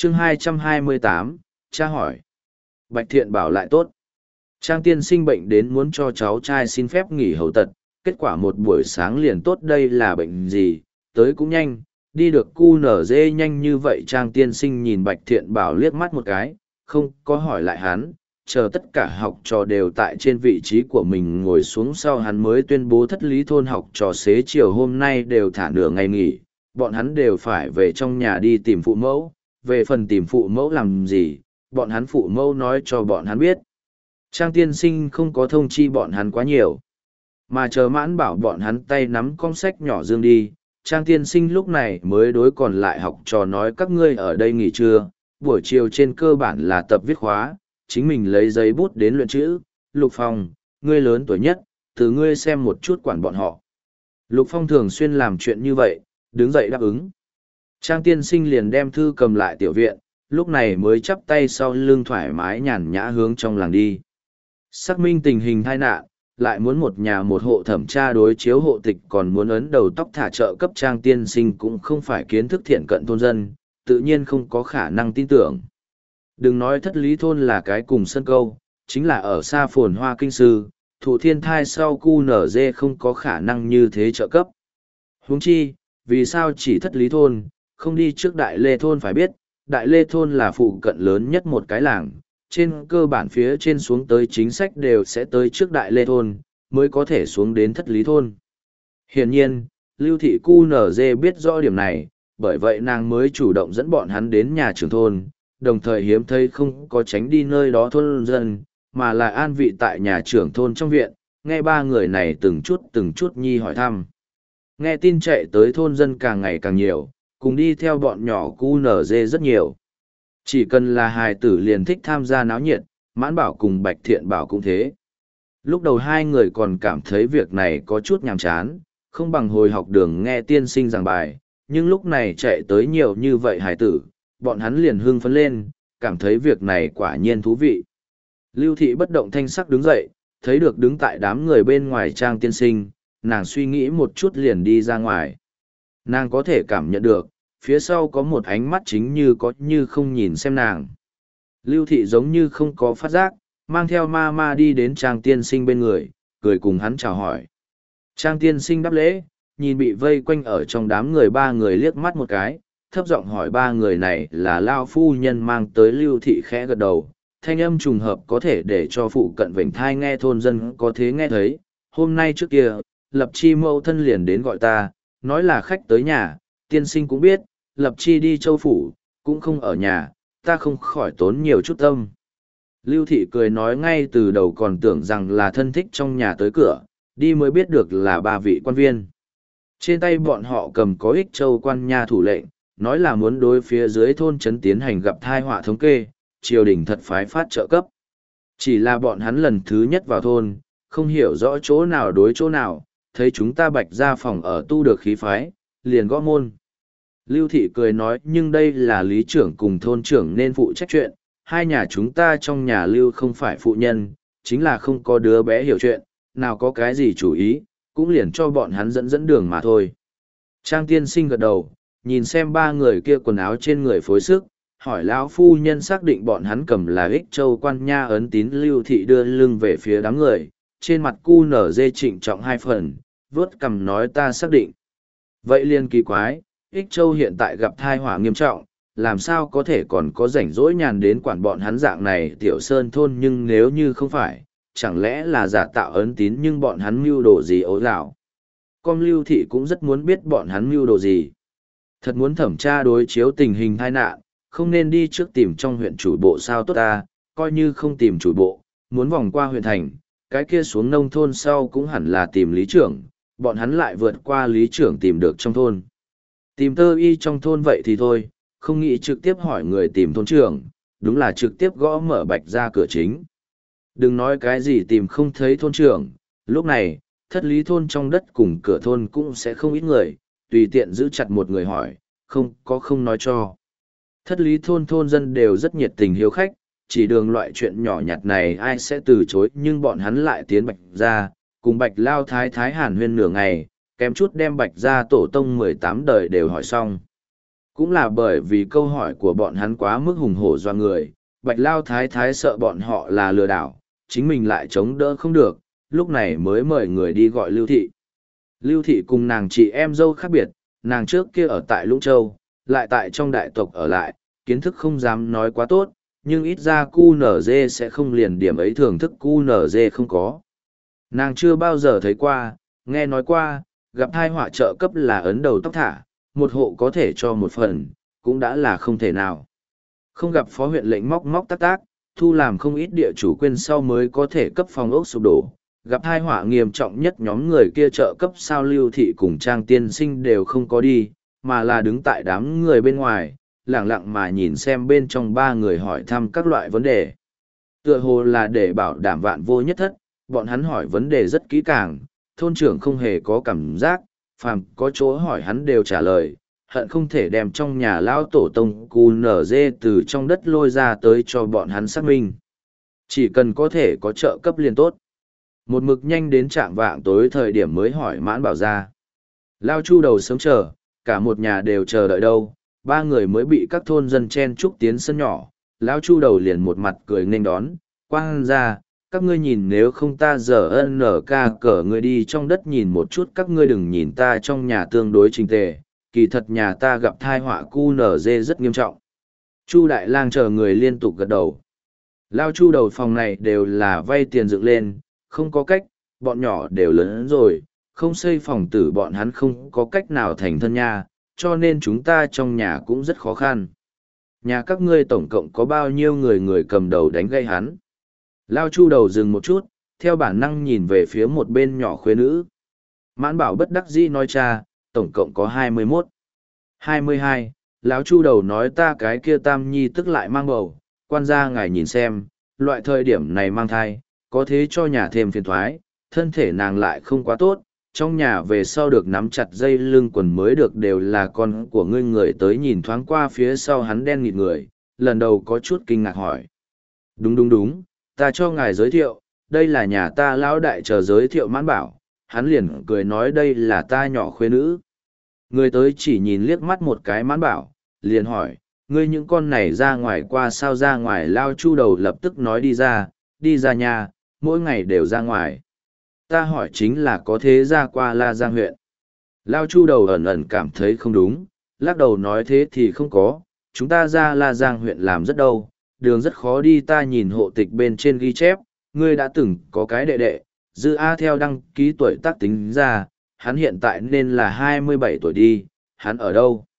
chương 228, cha hỏi. Bạch Thiện bảo lại tốt. Trang tiên sinh bệnh đến muốn cho cháu trai xin phép nghỉ hầu tật, kết quả một buổi sáng liền tốt. Đây là bệnh gì, tới cũng nhanh, đi được cu nở dê nhanh như vậy. Trang tiên sinh nhìn Bạch Thiện bảo liếc mắt một cái, không có hỏi lại hắn, chờ tất cả học trò đều tại trên vị trí của mình ngồi xuống sau hắn mới tuyên bố thất lý thôn học trò xế chiều hôm nay đều thả nửa ngày nghỉ, bọn hắn đều phải về trong nhà đi tìm phụ mẫu. Về phần tìm phụ mẫu làm gì, bọn hắn phụ mẫu nói cho bọn hắn biết. Trang tiên sinh không có thông chi bọn hắn quá nhiều, mà chờ mãn bảo bọn hắn tay nắm con sách nhỏ dương đi. Trang tiên sinh lúc này mới đối còn lại học trò nói các ngươi ở đây nghỉ trưa, buổi chiều trên cơ bản là tập viết khóa, chính mình lấy giấy bút đến luyện chữ. Lục Phong, ngươi lớn tuổi nhất, từ ngươi xem một chút quản bọn họ. Lục Phong thường xuyên làm chuyện như vậy, đứng dậy đáp ứng. Trang tiên sinh liền đem thư cầm lại tiểu viện, lúc này mới chắp tay sau lưng thoải mái nhàn nhã hướng trong làng đi. Xác minh tình hình tai nạn, lại muốn một nhà một hộ thẩm tra đối chiếu hộ tịch còn muốn ấn đầu tóc thả trợ cấp. Trang tiên sinh cũng không phải kiến thức thiện cận thôn dân, tự nhiên không có khả năng tin tưởng. Đừng nói thất lý thôn là cái cùng sân câu, chính là ở xa phồn hoa kinh sư, thụ thiên thai sau cu nở dê không có khả năng như thế trợ cấp. Huống chi, vì sao chỉ thất lý thôn, không đi trước Đại Lê thôn? Phải biết, Đại Lê thôn là phụ cận lớn nhất một cái làng, trên cơ bản phía trên xuống tới chính sách đều sẽ tới trước Đại Lê thôn, mới có thể xuống đến thất lý thôn. Hiển nhiên, Lưu thị cu nở dê biết rõ điểm này, bởi vậy nàng mới chủ động dẫn bọn hắn đến nhà trưởng thôn, đồng thời hiếm thấy không có tránh đi nơi đó thôn dân, mà là an vị tại nhà trưởng thôn trong viện, nghe ba người này từng chút nhi hỏi thăm. Nghe tin chạy tới thôn dân càng ngày càng nhiều, cùng đi theo bọn nhỏ cu nở dê rất nhiều. Chỉ cần là hài tử liền thích tham gia náo nhiệt, Mãn Bảo cùng Bạch Thiện Bảo cũng thế. Lúc đầu hai người còn cảm thấy việc này có chút nhàm chán, không bằng hồi học đường nghe tiên sinh giảng bài, nhưng lúc này chạy tới nhiều như vậy hài tử, bọn hắn liền hưng phấn lên, cảm thấy việc này quả nhiên thú vị. Lưu thị bất động thanh sắc đứng dậy, thấy được đứng tại đám người bên ngoài Trang tiên sinh, nàng suy nghĩ một chút liền đi ra ngoài. Nàng có thể cảm nhận được, phía sau có một ánh mắt chính như có như không nhìn xem nàng. Lưu thị giống như không có phát giác, mang theo ma ma đi đến Trang tiên sinh bên người, cười cùng hắn chào hỏi. Trang tiên sinh đáp lễ, nhìn bị vây quanh ở trong đám người ba người liếc mắt một cái, thấp giọng hỏi ba người này là Lao phu nhân mang tới. Lưu thị khẽ gật đầu, thanh âm trùng hợp có thể để cho phụ cận vểnh thai nghe thôn dân có thế nghe thấy. Hôm nay trước kia, Lập Chi mẫu thân liền đến gọi ta, nói là khách tới nhà, tiên sinh cũng biết, Lập Chi đi châu phủ, cũng không ở nhà, ta không khỏi tốn nhiều chút tâm. Lưu thị cười nói ngay từ đầu còn tưởng rằng là thân thích trong nhà tới cửa, đi mới biết được là ba vị quan viên. Trên tay bọn họ cầm có Ích Châu quan nha thủ lệnh, nói là muốn đối phía dưới thôn trấn tiến hành gặp thai họa thống kê, triều đình thật phái phát trợ cấp. Chỉ là bọn hắn lần thứ nhất vào thôn, không hiểu rõ chỗ nào đối chỗ nào, thấy chúng ta Bạch ra phòng ở tu được khí phái, liền gõ môn. Lưu thị cười nói nhưng đây là lý trưởng cùng thôn trưởng nên phụ trách chuyện, hai nhà chúng ta trong nhà Lưu không phải phụ nhân, chính là không có đứa bé hiểu chuyện, nào có cái gì chủ ý, cũng liền cho bọn hắn dẫn đường mà thôi. Trang tiên sinh gật đầu, nhìn xem ba người kia quần áo trên người phối sức, hỏi lão phu nhân xác định bọn hắn cầm là Ích Châu quan nha ấn tín. Lưu thị đưa lưng về phía đám người, trên mặt cu nở dê trịnh trọng hai phần, vớt cằm nói ta xác định. Vậy liền kỳ quái, Ích Châu hiện tại gặp thai họa nghiêm trọng, làm sao có thể còn có rảnh rỗi nhàn đến quản bọn hắn dạng này tiểu sơn thôn, nhưng nếu như không phải, chẳng lẽ là giả tạo ấn tín nhưng bọn hắn mưu đồ gì ấu gạo. Con Lưu thị cũng rất muốn biết bọn hắn mưu đồ gì. Thật muốn thẩm tra đối chiếu tình hình tai nạn, không nên đi trước tìm trong huyện chủ bộ sao tốt ta, coi như không tìm chủ bộ, muốn vòng qua huyện thành, cái kia xuống nông thôn sau cũng hẳn là tìm lý trưởng, bọn hắn lại vượt qua lý trưởng tìm được trong thôn. Tìm tơ y trong thôn vậy thì thôi, không nghĩ trực tiếp hỏi người tìm thôn trưởng, đúng là trực tiếp gõ mở Bạch ra cửa chính. Đừng nói cái gì tìm không thấy thôn trưởng, lúc này, thất lý thôn trong đất cùng cửa thôn cũng sẽ không ít người, tùy tiện giữ chặt một người hỏi, không nói cho. Thất lý thôn thôn dân đều rất nhiệt tình hiếu khách, chỉ đường loại chuyện nhỏ nhặt này ai sẽ từ chối, nhưng bọn hắn lại tiến Bạch ra, cùng Bạch Lao Thái Thái hàn huyên nửa ngày, kém chút đem Bạch ra tổ tông 18 đời đều hỏi xong. Cũng là bởi vì câu hỏi của bọn hắn quá mức hùng hổ doa người, Bạch Lao Thái Thái sợ bọn họ là lừa đảo, chính mình lại chống đỡ không được, lúc này mới mời người đi gọi Lưu Thị. Lưu Thị cùng nàng chị em dâu khác biệt, nàng trước kia ở tại Lũng Châu, lại tại trong đại tộc ở lại, kiến thức không dám nói quá tốt, nhưng ít ra QNZ sẽ không liền điểm ấy thưởng thức QNZ không có. Nàng chưa bao giờ thấy qua, nghe nói qua, gặp hai họa trợ cấp là ấn đầu tóc thả, một hộ có thể cho một phần, cũng đã là không thể nào. Không gặp phó huyện lệnh móc móc tác tác, thu làm không ít địa chủ quên sau mới có thể cấp phòng ốc sụp đổ. Gặp hai họa nghiêm trọng nhất nhóm người kia trợ cấp sao Lưu Thị cùng Trang Tiên Sinh đều không có đi, mà là đứng tại đám người bên ngoài, lặng lặng mà nhìn xem bên trong ba người hỏi thăm các loại vấn đề. Tựa hồ là để bảo đảm vạn vô nhất thất, bọn hắn hỏi vấn đề rất kỹ càng, thôn trưởng không hề có cảm giác, phàm có chỗ hỏi hắn đều trả lời, hận không thể đem trong nhà lão tổ tông cu nở dê từ trong đất lôi ra tới cho bọn hắn xác minh. Chỉ cần có thể có trợ cấp liền tốt. Một mực nhanh đến trạm vạng tối thời điểm mới hỏi Mãn Bảo ra. Lao Chu đầu sớm chờ, cả một nhà đều chờ đợi đâu, ba người mới bị các thôn dân chen chúc tiến sân nhỏ. Lao Chu đầu liền một mặt cười nghênh đón, quang ra, các ngươi nhìn nếu không ta giờ ân nở ca cờ người đi trong đất nhìn một chút, các ngươi đừng nhìn ta trong nhà tương đối trình tề, kỳ thật nhà ta gặp thai họa cu nở dê rất nghiêm trọng. Chu Đại Lang chờ người liên tục gật đầu. Lao Chu đầu phòng này đều là vay tiền dựng lên, không có cách, bọn nhỏ đều lớn rồi, không xây phòng tử bọn hắn không có cách nào thành thân nha, cho nên chúng ta trong nhà cũng rất khó khăn. Nhà các ngươi tổng cộng có bao nhiêu người cầm đầu đánh gây hắn? Lao Chu đầu dừng một chút, theo bản năng nhìn về phía một bên nhỏ khuê nữ. Mãn Bảo bất đắc dĩ nói cha, tổng cộng có 21. 22, lão Chu đầu nói ta cái kia tam nhi tức lại mang bầu, quan gia ngài nhìn xem, loại thời điểm này mang thai, có thế cho nhà thêm phiền thoái, thân thể nàng lại không quá tốt, trong nhà về sau được nắm chặt dây lưng quần mới được đều là con của ngươi. Người tới nhìn thoáng qua phía sau hắn đen nghịt người, lần đầu có chút kinh ngạc hỏi. Đúng, ta cho ngài giới thiệu, đây là nhà ta lão đại chờ giới thiệu Mãn Bảo, hắn liền cười nói đây là ta nhỏ khuê nữ. Người tới chỉ nhìn liếc mắt một cái Mãn Bảo, liền hỏi, ngươi những con này ra ngoài qua sao ra ngoài? Lao Chu đầu lập tức nói đi ra nhà, mỗi ngày đều ra ngoài. Ta hỏi chính là có thế ra qua La Giang huyện. Lao Chu đầu ẩn ẩn cảm thấy không đúng, lắc đầu nói thế thì không có, chúng ta ra La Giang huyện làm rất đâu, đường rất khó đi. Ta nhìn hộ tịch bên trên ghi chép, ngươi đã từng có cái đệ đệ, Dư A theo đăng ký tuổi tác tính ra, hắn hiện tại nên là 27 tuổi đi, hắn ở đâu?